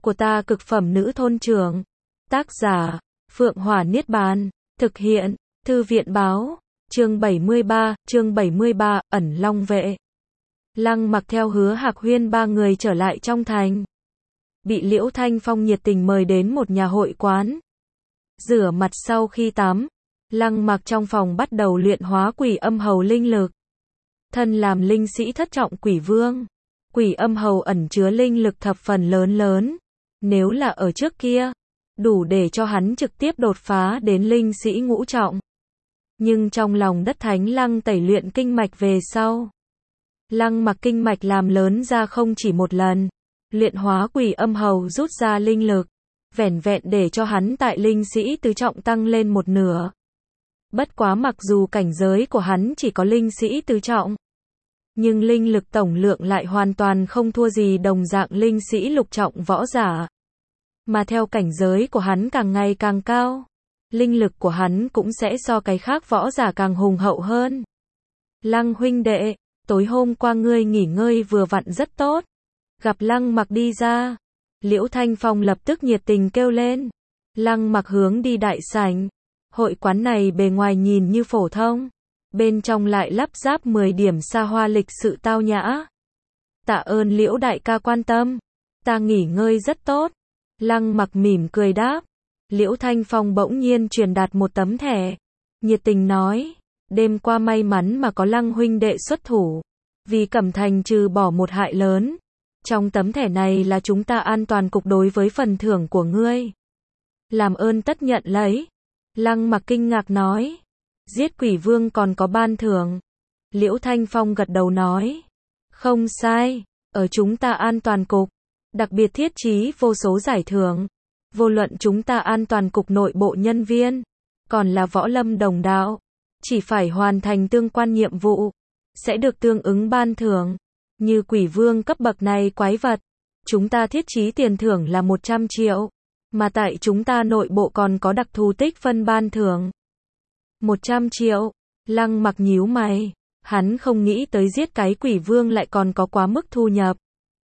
của ta cực phẩm nữ thôn trưởng. Tác giả, Phượng Hỏa Niết Bàn. Thực hiện, Thư viện báo. Chương 73, ẩn long vệ. Lăng Mặc theo Hứa Hạc Huyên ba người trở lại trong thành. Bị Liễu Thanh Phong nhiệt tình mời đến một nhà hội quán. Rửa mặt sau khi tắm, Lăng Mặc trong phòng bắt đầu luyện hóa quỷ âm hầu linh lực. Thân làm linh sĩ thất trọng quỷ vương, quỷ âm hầu ẩn chứa linh lực thập phần lớn. Nếu là ở trước kia, đủ để cho hắn trực tiếp đột phá đến linh sĩ ngũ trọng. Nhưng trong lòng đất Thánh Lăng tẩy luyện kinh mạch về sau, Lăng Mặc kinh mạch làm lớn ra không chỉ một lần, luyện hóa quỷ âm hầu rút ra linh lực, vẻn vẹn để cho hắn tại linh sĩ tứ trọng tăng lên một nửa. Bất quá mặc dù cảnh giới của hắn chỉ có linh sĩ tứ trọng, nhưng linh lực tổng lượng lại hoàn toàn không thua gì đồng dạng linh sĩ lục trọng võ giả. Mà theo cảnh giới của hắn càng ngày càng cao, linh lực của hắn cũng sẽ so cái khác võ giả càng hùng hậu hơn. Lăng huynh đệ, tối hôm qua ngươi nghỉ ngơi vừa vặn rất tốt. Gặp Lăng Mặc đi ra, Liễu Thanh Phong lập tức nhiệt tình kêu lên. Lăng Mặc hướng đi đại sảnh. Hội quán này bề ngoài nhìn như phổ thông, bên trong lại lắp ráp 10 điểm xa hoa lịch sự tao nhã. Tạ ơn Liễu đại ca quan tâm, ta nghỉ ngơi rất tốt. Lăng Mặc mỉm cười đáp. Liễu Thanh Phong bỗng nhiên truyền đạt một tấm thẻ, nhiệt tình nói, đêm qua may mắn mà có Lăng huynh đệ xuất thủ, vì Cẩm Thành trừ bỏ một hại lớn. Trong tấm thẻ này là chúng ta an toàn cục đối với phần thưởng của ngươi. Làm ơn tất nhận lấy. Lăng Mặc kinh ngạc nói, giết quỷ vương còn có ban thưởng. Liễu Thanh Phong gật đầu nói, không sai, ở chúng ta an toàn cục, đặc biệt thiết chí vô số giải thưởng. Vô luận chúng ta an toàn cục nội bộ nhân viên, còn là võ lâm đồng đạo, chỉ phải hoàn thành tương quan nhiệm vụ, sẽ được tương ứng ban thưởng. Như quỷ vương cấp bậc này quái vật, chúng ta thiết chí tiền thưởng là 100 triệu, mà tại chúng ta nội bộ còn có đặc thù tích phân ban thưởng. 100 triệu, Lăng Mặc nhíu mày, hắn không nghĩ tới giết cái quỷ vương lại còn có quá mức thu nhập.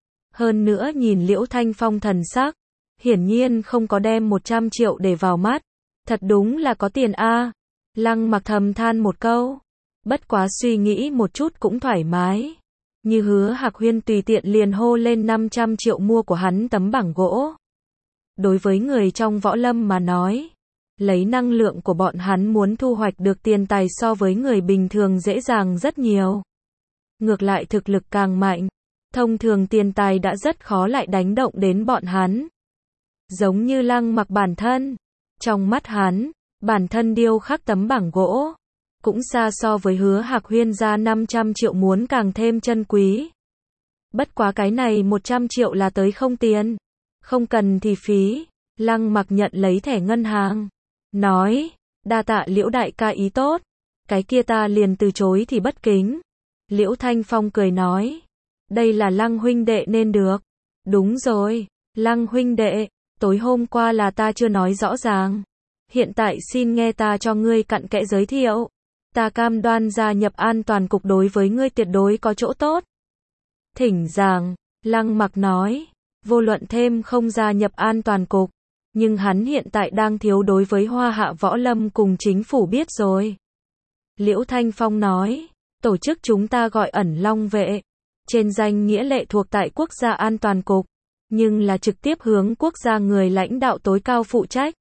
Hơn nữa nhìn Liễu Thanh Phong thần sắc, hiển nhiên không có đem 100 triệu để vào mắt, thật đúng là có tiền a. Lăng Mặc thầm than một câu, bất quá suy nghĩ một chút cũng thoải mái. Như Hứa Hạc Huyên tùy tiện liền hô lên 500 triệu mua của hắn tấm bảng gỗ. Đối với người trong võ lâm mà nói, lấy năng lượng của bọn hắn muốn thu hoạch được tiền tài so với người bình thường dễ dàng rất nhiều. Ngược lại thực lực càng mạnh, thông thường tiền tài đã rất khó lại đánh động đến bọn hắn. Giống như Lăng Mặc bản thân, trong mắt hắn, bản thân điêu khắc tấm bảng gỗ, cũng xa so với Hứa Hạc Huyên ra 500 triệu muốn càng thêm chân quý. Bất quá cái này 100 triệu là tới không tiền, không cần thì phí. Lăng Mặc nhận lấy thẻ ngân hàng, nói, đa tạ Liễu đại ca ý tốt, cái kia ta liền từ chối thì bất kính. Liễu Thanh Phong cười nói, đây là Lăng huynh đệ nên được. Đúng rồi, Lăng huynh đệ, tối hôm qua là ta chưa nói rõ ràng, hiện tại xin nghe ta cho ngươi cặn kẽ giới thiệu. Ta cam đoan gia nhập an toàn cục đối với ngươi tuyệt đối có chỗ tốt. Thỉnh giảng, Lăng Mặc nói, vô luận thêm không gia nhập an toàn cục, nhưng hắn hiện tại đang thiếu đối với Hoa Hạ võ lâm cùng chính phủ biết rồi. Liễu Thanh Phong nói, tổ chức chúng ta gọi ẩn long vệ, trên danh nghĩa lệ thuộc tại quốc gia an toàn cục, nhưng là trực tiếp hướng quốc gia người lãnh đạo tối cao phụ trách.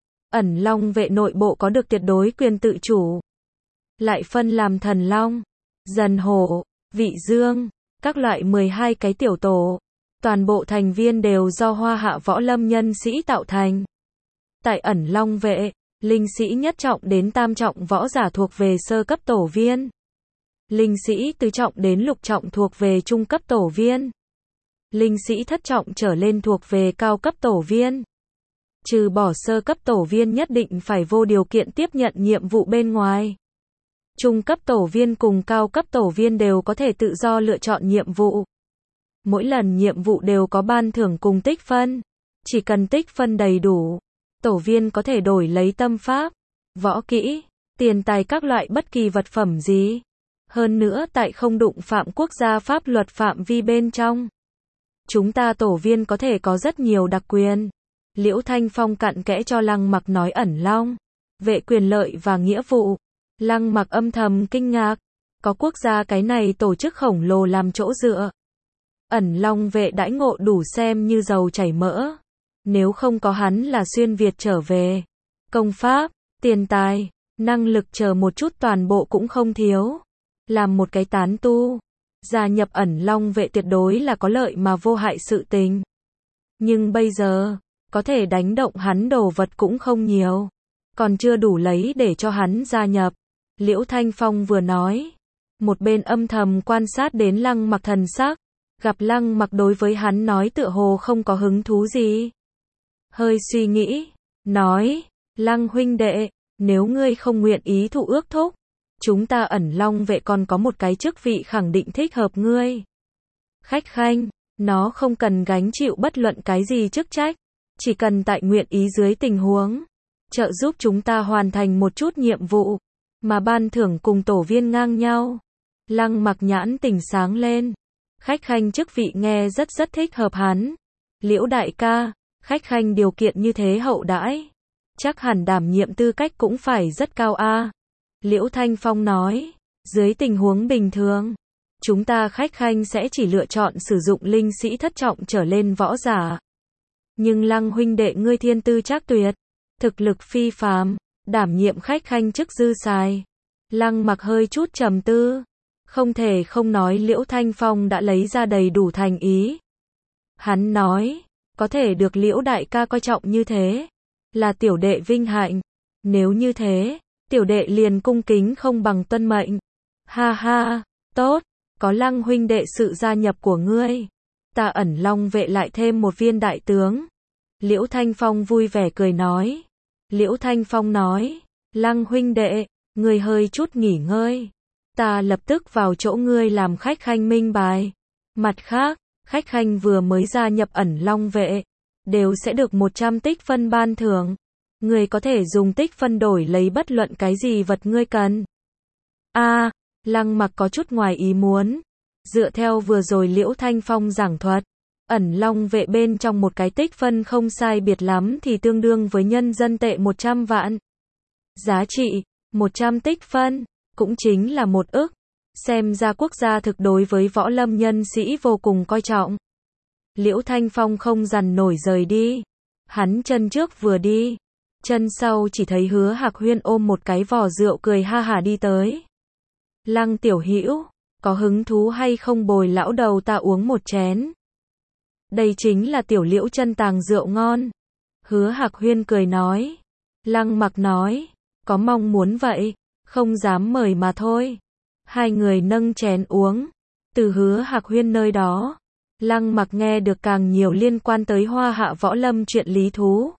Ẩn long vệ nội bộ có được tuyệt đối quyền tự chủ. Lại phân làm thần long, dần hổ, vị dương, các loại 12 cái tiểu tổ. Toàn bộ thành viên đều do Hoa Hạ võ lâm nhân sĩ tạo thành. Tại ẩn long vệ, linh sĩ nhất trọng đến tam trọng võ giả thuộc về sơ cấp tổ viên. Linh sĩ tứ trọng đến lục trọng thuộc về trung cấp tổ viên. Linh sĩ thất trọng trở lên thuộc về cao cấp tổ viên. Trừ bỏ sơ cấp tổ viên nhất định phải vô điều kiện tiếp nhận nhiệm vụ bên ngoài. Trung cấp tổ viên cùng cao cấp tổ viên đều có thể tự do lựa chọn nhiệm vụ. Mỗi lần nhiệm vụ đều có ban thưởng cùng tích phân. Chỉ cần tích phân đầy đủ, tổ viên có thể đổi lấy tâm pháp, võ kỹ, tiền tài các loại bất kỳ vật phẩm gì. Hơn nữa tại không đụng phạm quốc gia pháp luật phạm vi bên trong. chúng ta tổ viên có thể có rất nhiều đặc quyền. Liễu Thanh Phong cặn kẽ cho Lăng Mặc nói ẩn long vệ quyền lợi và nghĩa vụ. Lăng Mặc âm thầm kinh ngạc, có quốc gia cái này tổ chức khổng lồ làm chỗ dựa. Ẩn long vệ đãi ngộ đủ xem như dầu chảy mỡ. Nếu không có hắn là xuyên Việt trở về, công pháp, tiền tài, năng lực chờ một chút toàn bộ cũng không thiếu. Làm một cái tán tu, gia nhập ẩn long vệ tuyệt đối là có lợi mà vô hại sự tình. Nhưng bây giờ, có thể đánh động hắn đồ vật cũng không nhiều, còn chưa đủ lấy để cho hắn gia nhập. Liễu Thanh Phong vừa nói, một bên âm thầm quan sát đến Lăng Mặc thần sắc, gặp Lăng Mặc đối với hắn nói tựa hồ không có hứng thú gì. Hơi suy nghĩ, nói, Lăng huynh đệ, nếu ngươi không nguyện ý thụ ước thúc, chúng ta ẩn long vệ còn có một cái chức vị khẳng định thích hợp ngươi. Khách khanh, nó không cần gánh chịu bất luận cái gì chức trách, chỉ cần tại nguyện ý dưới tình huống, trợ giúp chúng ta hoàn thành một chút nhiệm vụ, mà ban thưởng cùng tổ viên ngang nhau. Lăng Mặc nhãn tỉnh sáng lên, khách khanh chức vị nghe rất thích hợp hắn. Liễu đại ca, khách khanh điều kiện như thế hậu đãi, chắc hẳn đảm nhiệm tư cách cũng phải rất cao a. Liễu Thanh Phong nói, dưới tình huống bình thường, chúng ta khách khanh sẽ chỉ lựa chọn sử dụng linh sĩ thất trọng trở lên võ giả. Nhưng Lăng huynh đệ ngươi thiên tư trác tuyệt, thực lực phi phàm, đảm nhiệm khách khanh chức dư xài. Lăng Mặc hơi chút trầm tư, không thể không nói Liễu Thanh Phong đã lấy ra đầy đủ thành ý. Hắn nói, có thể được Liễu đại ca coi trọng như thế, là tiểu đệ vinh hạnh. Nếu như thế, tiểu đệ liền cung kính không bằng tuân mệnh. Ha ha, tốt, có Lăng huynh đệ sự gia nhập của ngươi, ta ẩn long vệ lại thêm một viên đại tướng. Liễu Thanh Phong vui vẻ cười nói. Liễu Thanh Phong nói, Lăng huynh đệ, ngươi hơi chút nghỉ ngơi, ta lập tức vào chỗ ngươi làm khách khanh minh bài. Mặt khác, khách khanh vừa mới gia nhập ẩn long vệ, đều sẽ được 100 tích phân ban thưởng. Ngươi có thể dùng tích phân đổi lấy bất luận cái gì vật ngươi cần. Lăng Mặc có chút ngoài ý muốn. Dựa theo vừa rồi Liễu Thanh Phong giảng thuật, ẩn long vệ bên trong một cái tích phân không sai biệt lắm thì tương đương với nhân dân tệ 100 vạn. Giá trị, 100 tích phân, cũng chính là 1 ức. Xem ra quốc gia thực đối với võ lâm nhân sĩ vô cùng coi trọng. Liễu Thanh Phong không dằn nổi rời đi. Hắn chân trước vừa đi, chân sau chỉ thấy Hứa Hạc Huyên ôm một cái vò rượu cười ha hả đi tới. Lăng tiểu hữu, có hứng thú hay không bồi lão đầu ta uống một chén? Đây chính là tiểu Liễu chân tàng rượu ngon. Hứa Hạc Huyên cười nói. Lăng Mặc nói, có mong muốn vậy, không dám mời mà thôi. Hai người nâng chén uống. Từ Hứa Hạc Huyên nơi đó, Lăng Mặc nghe được càng nhiều liên quan tới Hoa Hạ võ lâm chuyện lý thú.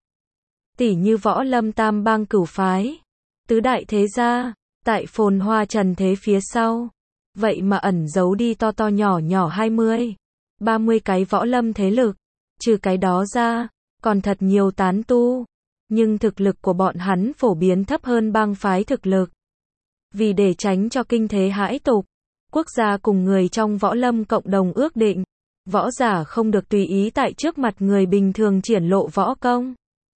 Tỉ như võ lâm tam bang cửu phái, tứ đại thế gia, tại phồn hoa trần thế phía sau. Vậy mà ẩn giấu đi to to nhỏ nhỏ 20, 30 cái võ lâm thế lực. Trừ cái đó ra, còn thật nhiều tán tu. Nhưng thực lực của bọn hắn phổ biến thấp hơn bang phái thực lực. Vì để tránh cho kinh thế hãi tục, quốc gia cùng người trong võ lâm cộng đồng ước định, võ giả không được tùy ý tại trước mặt người bình thường triển lộ võ công.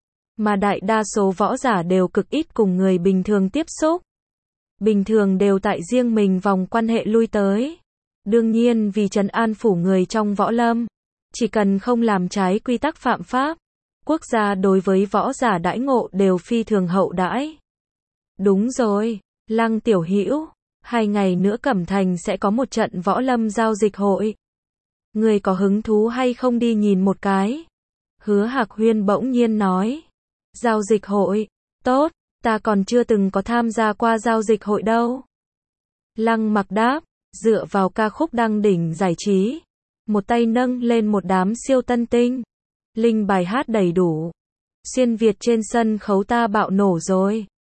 Mà đại đa số võ giả đều cực ít cùng người bình thường tiếp xúc. Bình thường đều tại riêng mình vòng quan hệ lui tới. Đương nhiên vì trấn an phủ người trong võ lâm, chỉ cần không làm trái quy tắc phạm pháp, quốc gia đối với võ giả đãi ngộ đều phi thường hậu đãi. Đúng rồi, Lăng tiểu hữu, 2 ngày nữa Cẩm Thành sẽ có một trận võ lâm giao dịch hội. Người có hứng thú hay không đi nhìn một cái? Hứa Hạc Huyên bỗng nhiên nói. Giao dịch hội, tốt, ta còn chưa từng có tham gia qua giao dịch hội đâu. Lăng Mặc đáp, dựa vào ca khúc đăng đỉnh giải trí, một tay nâng lên một đám siêu tân tinh. Linh bài hát đầy đủ. Xuyên Việt trên sân khấu ta bạo nổ rồi.